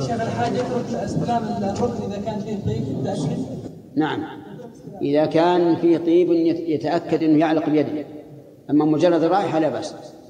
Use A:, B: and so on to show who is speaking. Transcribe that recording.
A: شيخ الحاج يترك استلام الركن إذا كان فيه طيب يتأكد؟
B: نعم، إذا كان فيه طيب يتأكد أنه يعلق بيده، أما مجرد الرائحة لا بأس.